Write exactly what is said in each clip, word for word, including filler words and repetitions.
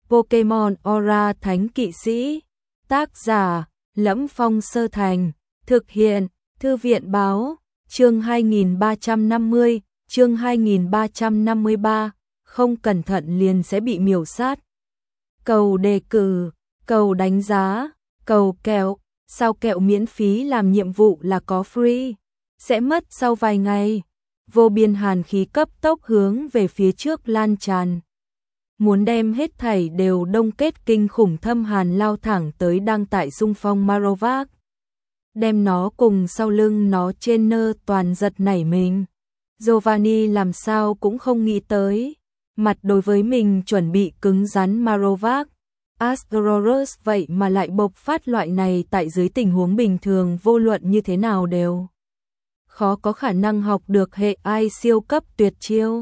Pokemon Aura Thánh Kỵ Sĩ. Tác giả: Lẫm Phong Sơ Thành. Thực hiện: Thư viện báo. Chương hai nghìn ba trăm năm mươi, chương hai nghìn ba trăm năm mươi ba, không cẩn thận liền sẽ bị miểu sát. Cầu đề cử, cầu đánh giá, cầu kẹo, sao kẹo miễn phí làm nhiệm vụ là có free, sẽ mất sau vài ngày. Vô biên hàn khí cấp tốc hướng về phía trước lan tràn. Muốn đem hết thảy đều đông kết, kinh khủng thâm hàn lao thẳng tới đang tại xung phong Marowak. Đem nó cùng sau lưng nó trên nơ toàn giật nảy mình. Giovanni làm sao cũng không nghĩ tới. Mặt đối với mình chuẩn bị cứng rắn Marowak, Astorus vậy mà lại bộc phát loại này tại dưới tình huống bình thường vô luận như thế nào đều khó có khả năng học được hệ ai siêu cấp tuyệt chiêu.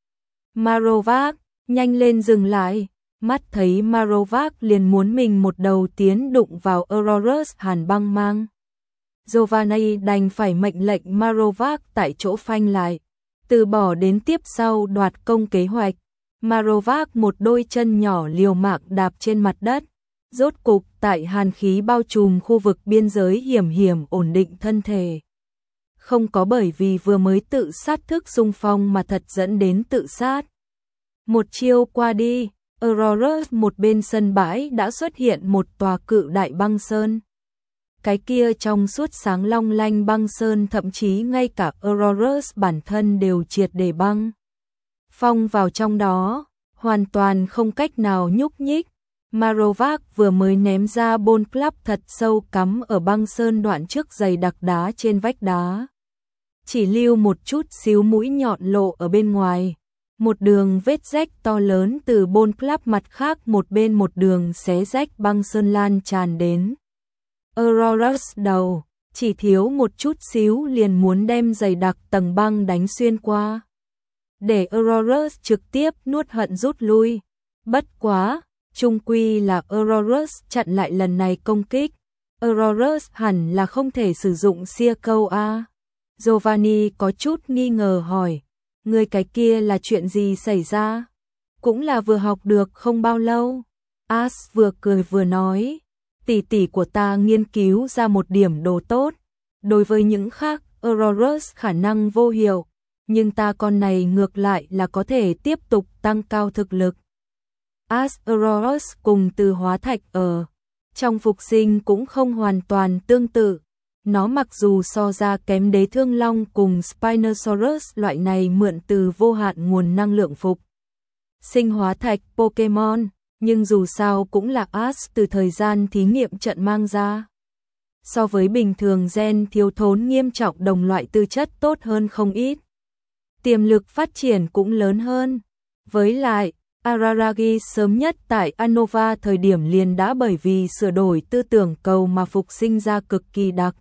Marowak, nhanh lên dừng lại. Mắt thấy Marowak liền muốn mình một đầu tiến đụng vào Aurorus hàn băng mang. Giovanni đành phải mệnh lệnh Marowak tại chỗ phanh lại, từ bỏ đến tiếp sau đoạt công kế hoạch. Marowak một đôi chân nhỏ liều mạng đạp trên mặt đất, rốt cục tại hàn khí bao trùm khu vực biên giới hiểm hiểm ổn định thân thể. Không có bởi vì vừa mới tự sát thức xung phong mà thật dẫn đến tự sát. Một chiêu qua đi, Aurorus một bên sân bãi đã xuất hiện một tòa cự đại băng sơn. Cái kia trong suốt sáng long lanh băng sơn thậm chí ngay cả Aurorus bản thân đều triệt để băng phong vào trong đó, hoàn toàn không cách nào nhúc nhích. Marowak vừa mới ném ra bôn club thật sâu cắm ở băng sơn đoạn trước dày đặc đá trên vách đá. Chỉ lưu một chút xíu mũi nhọn lộ ở bên ngoài. Một đường vết rách to lớn từ bôn club mặt khác một bên một đường xé rách băng sơn lan tràn đến Aurorus đầu, chỉ thiếu một chút xíu liền muốn đem dày đặc tầng băng đánh xuyên qua, để Aurorus trực tiếp nuốt hận rút lui. Bất quá, chung quy là Aurorus chặn lại lần này công kích. Aurorus hẳn là không thể sử dụng xia câu a. Giovanni có chút nghi ngờ hỏi, người cái kia là chuyện gì xảy ra? Cũng là vừa học được không bao lâu. As vừa cười vừa nói, tỷ tỷ của ta nghiên cứu ra một điểm đồ tốt. Đối với những khác, Aurorus khả năng vô hiệu, nhưng ta con này ngược lại là có thể tiếp tục tăng cao thực lực. As Aurorus cùng từ hóa thạch ở trong phục sinh cũng không hoàn toàn tương tự. Nó mặc dù so ra kém đế thương long cùng Spinosaurus loại này mượn từ vô hạn nguồn năng lượng phục sinh hóa thạch Pokemon, nhưng dù sao cũng là As từ thời gian thí nghiệm trận mang ra. So với bình thường gen thiếu thốn nghiêm trọng đồng loại tư chất tốt hơn không ít. Tiềm lực phát triển cũng lớn hơn. Với lại, Araragi sớm nhất tại Unova thời điểm liền đã bởi vì sửa đổi tư tưởng cầu mà phục sinh ra cực kỳ đặc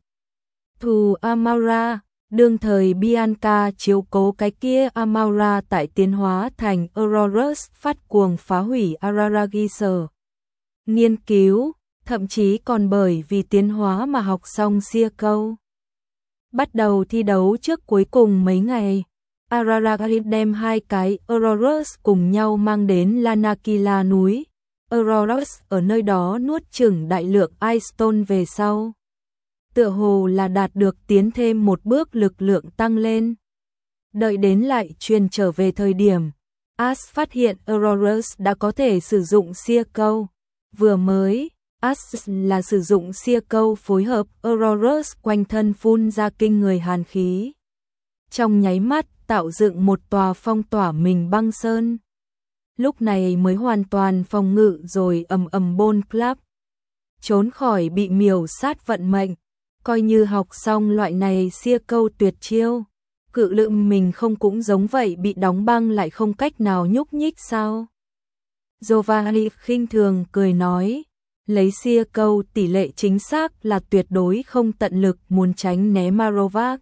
thù Amaura. Đương thời Bianca chiếu cố cái kia Amaura tại tiến hóa thành Aurorus phát cuồng phá hủy Araragi sở nghiên cứu, thậm chí còn bởi vì tiến hóa mà học xong xia câu. Bắt đầu thi đấu trước cuối cùng mấy ngày, Araragi đem hai cái Aurorus cùng nhau mang đến Lanakila núi. Aurorus ở nơi đó nuốt chửng đại lượng Ice Stone về sau, tựa hồ là đạt được tiến thêm một bước lực lượng tăng lên. Đợi đến lại truyền trở về thời điểm, As phát hiện Aurorus đã có thể sử dụng xia câu. Vừa mới, As là sử dụng xia câu phối hợp Aurorus quanh thân phun ra kinh người hàn khí. Trong nháy mắt tạo dựng một tòa phong tỏa mình băng sơn. Lúc này mới hoàn toàn phòng ngự rồi ầm ầm bôn club. Trốn khỏi bị miểu sát vận mệnh. Coi như học xong loại này xia câu tuyệt chiêu, cự lượng mình không cũng giống vậy bị đóng băng lại không cách nào nhúc nhích sao? Giovanni khinh thường cười nói, lấy xia câu tỷ lệ chính xác là tuyệt đối không tận lực muốn tránh né Marowak.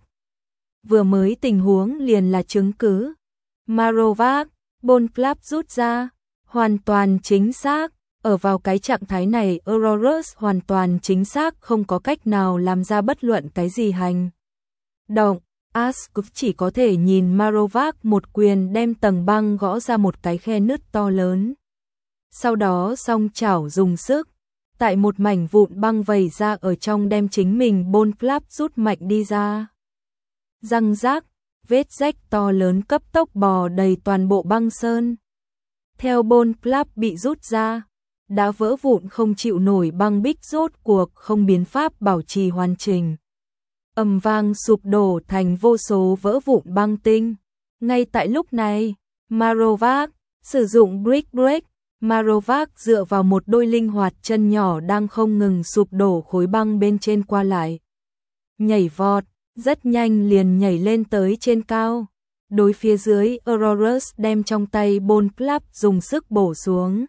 Vừa mới tình huống liền là chứng cứ. Marowak, bôn club rút ra, hoàn toàn chính xác. Ở vào cái trạng thái này Aurorus hoàn toàn chính xác không có cách nào làm ra bất luận cái gì hành động. As chỉ có thể nhìn Marowak một quyền đem tầng băng gõ ra một cái khe nứt to lớn. sau đó song chảo dùng sức, tại một mảnh vụn băng vẩy ra ở trong đem chính mình Bone Club rút mạnh đi ra. Răng rác, vết rách to lớn cấp tốc bò đầy toàn bộ băng sơn. Theo Bone Club bị rút ra, đã vỡ vụn không chịu nổi băng bích rốt cuộc không biến pháp bảo trì hoàn chỉnh. Ầm vang sụp đổ thành vô số vỡ vụn băng tinh. Ngay tại lúc này, Marowak sử dụng Brick Break. Marowak dựa vào một đôi linh hoạt chân nhỏ đang không ngừng sụp đổ khối băng bên trên qua lại. Nhảy vọt, rất nhanh liền nhảy lên tới trên cao. Đối phía dưới, Aurorus đem trong tay Bone Club dùng sức bổ xuống.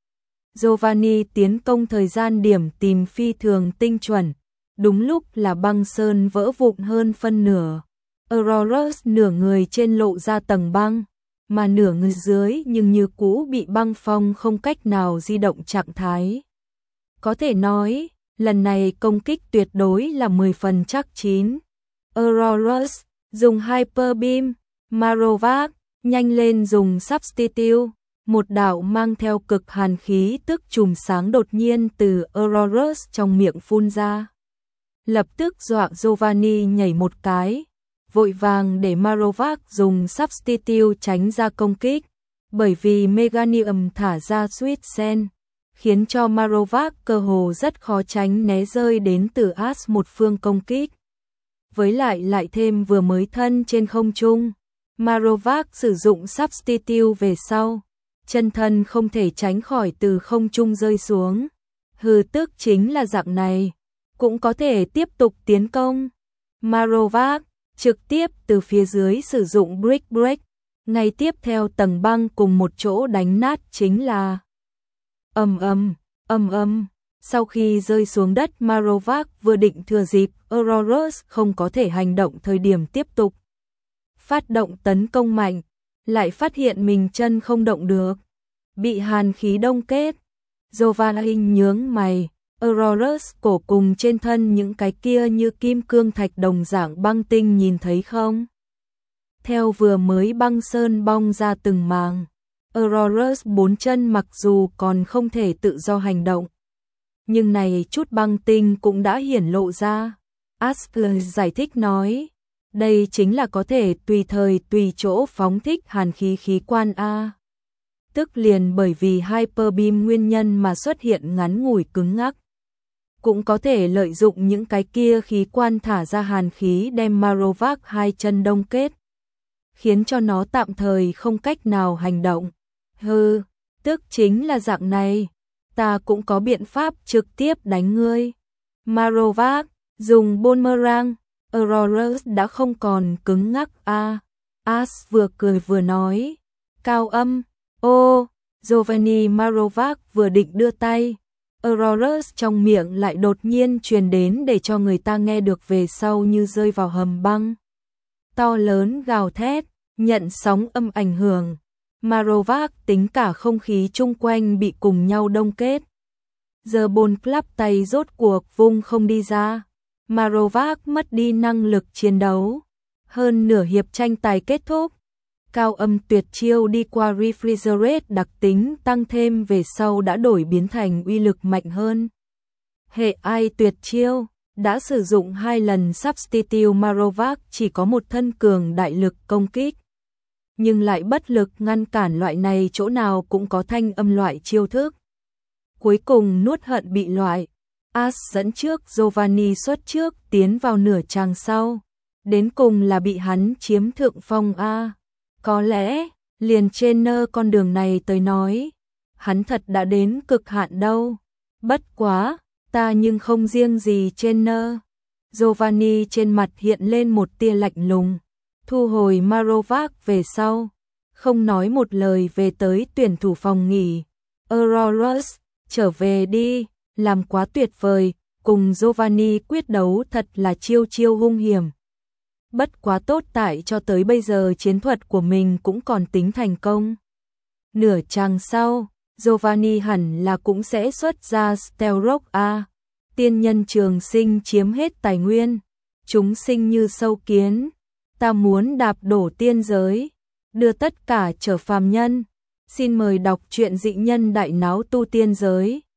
Giovanni tiến công thời gian điểm tìm phi thường tinh chuẩn. Đúng lúc là băng sơn vỡ vụn hơn phân nửa. Aurorus nửa người trên lộ ra tầng băng, mà nửa người dưới nhưng như cũ bị băng phong không cách nào di động trạng thái. Có thể nói, lần này công kích tuyệt đối là mười phần chắc chín. Aurorus dùng Hyper Beam, Marowak nhanh lên dùng Substitute, một đạo mang theo cực hàn khí tức chùm sáng đột nhiên từ Aurorus trong miệng phun ra. Lập tức dọa Giovanni nhảy một cái, vội vàng để Marowak dùng Substitute tránh ra công kích, bởi vì Meganium thả ra Sweet Sen, khiến cho Marowak cơ hồ rất khó tránh né rơi đến từ As một phương công kích. Với lại lại thêm vừa mới thân trên không trung, Marowak sử dụng Substitute về sau, chân thân không thể tránh khỏi từ không trung rơi xuống. Hừ, tức chính là dạng này, cũng có thể tiếp tục tiến công. Marowak trực tiếp từ phía dưới sử dụng Brick Break, ngay tiếp theo tầng băng cùng một chỗ đánh nát chính là ầm ầm, ầm ầm. Sau khi rơi xuống đất, Marowak vừa định thừa dịp Aurorus không có thể hành động thời điểm tiếp tục phát động tấn công mạnh, lại phát hiện mình chân không động được, bị hàn khí đông kết. Giovanni nhướng mày, Aurorus cổ cùng trên thân những cái kia như kim cương thạch đồng dạng băng tinh nhìn thấy không? Theo vừa mới băng sơn bong ra từng màng, Aurorus bốn chân mặc dù còn không thể tự do hành động, nhưng này chút băng tinh cũng đã hiển lộ ra. Asper giải thích nói, đây chính là có thể tùy thời tùy chỗ phóng thích hàn khí khí quan A. Tức liền bởi vì Hyper Beam nguyên nhân mà xuất hiện ngắn ngủi cứng ngắc. Cũng có thể lợi dụng những cái kia khí quan thả ra hàn khí đem Marowak hai chân đông kết, khiến cho nó tạm thời không cách nào hành động. Hừ, tức chính là dạng này, ta cũng có biện pháp trực tiếp đánh ngươi. Marowak dùng Boomerang, Aurorus đã không còn cứng ngắc a. As vừa cười vừa nói, cao âm, ô, Giovanni. Marowak vừa định đưa tay, Aurorus trong miệng lại đột nhiên truyền đến để cho người ta nghe được về sau như rơi vào hầm băng. To lớn gào thét, nhận sóng âm ảnh hưởng, Marowak tính cả không khí chung quanh bị cùng nhau đông kết. Giờ Bone Club tay rốt cuộc vung không đi ra, Marowak mất đi năng lực chiến đấu. Hơn nửa hiệp tranh tài kết thúc, cao âm tuyệt chiêu đi qua Refrigerate đặc tính tăng thêm về sau đã đổi biến thành uy lực mạnh hơn. Hệ ai tuyệt chiêu đã sử dụng hai lần Substitute. Marowak chỉ có một thân cường đại lực công kích, nhưng lại bất lực ngăn cản loại này chỗ nào cũng có thanh âm loại chiêu thức. Cuối cùng nuốt hận bị loại, As dẫn trước, Giovanni xuất trước tiến vào nửa chàng sau, đến cùng là bị hắn chiếm thượng phong a. Có lẽ, liền trên nơ con đường này tới nói, hắn thật đã đến cực hạn đâu. Bất quá, ta nhưng không riêng gì trên nơ. Giovanni trên mặt hiện lên một tia lạnh lùng, thu hồi Marowak về sau, không nói một lời về tới tuyển thủ phòng nghỉ. Aurorus, trở về đi, làm quá tuyệt vời, cùng Giovanni quyết đấu thật là chiêu chiêu hung hiểm. Bất quá tốt tại cho tới bây giờ chiến thuật của mình cũng còn tính thành công. Nửa chàng sau, Giovanni hẳn là cũng sẽ xuất ra Stealth A. Tiên nhân trường sinh chiếm hết tài nguyên, chúng sinh như sâu kiến, ta muốn đạp đổ tiên giới, đưa tất cả trở phàm nhân. Xin mời đọc truyện Dị nhân đại náo tu tiên giới.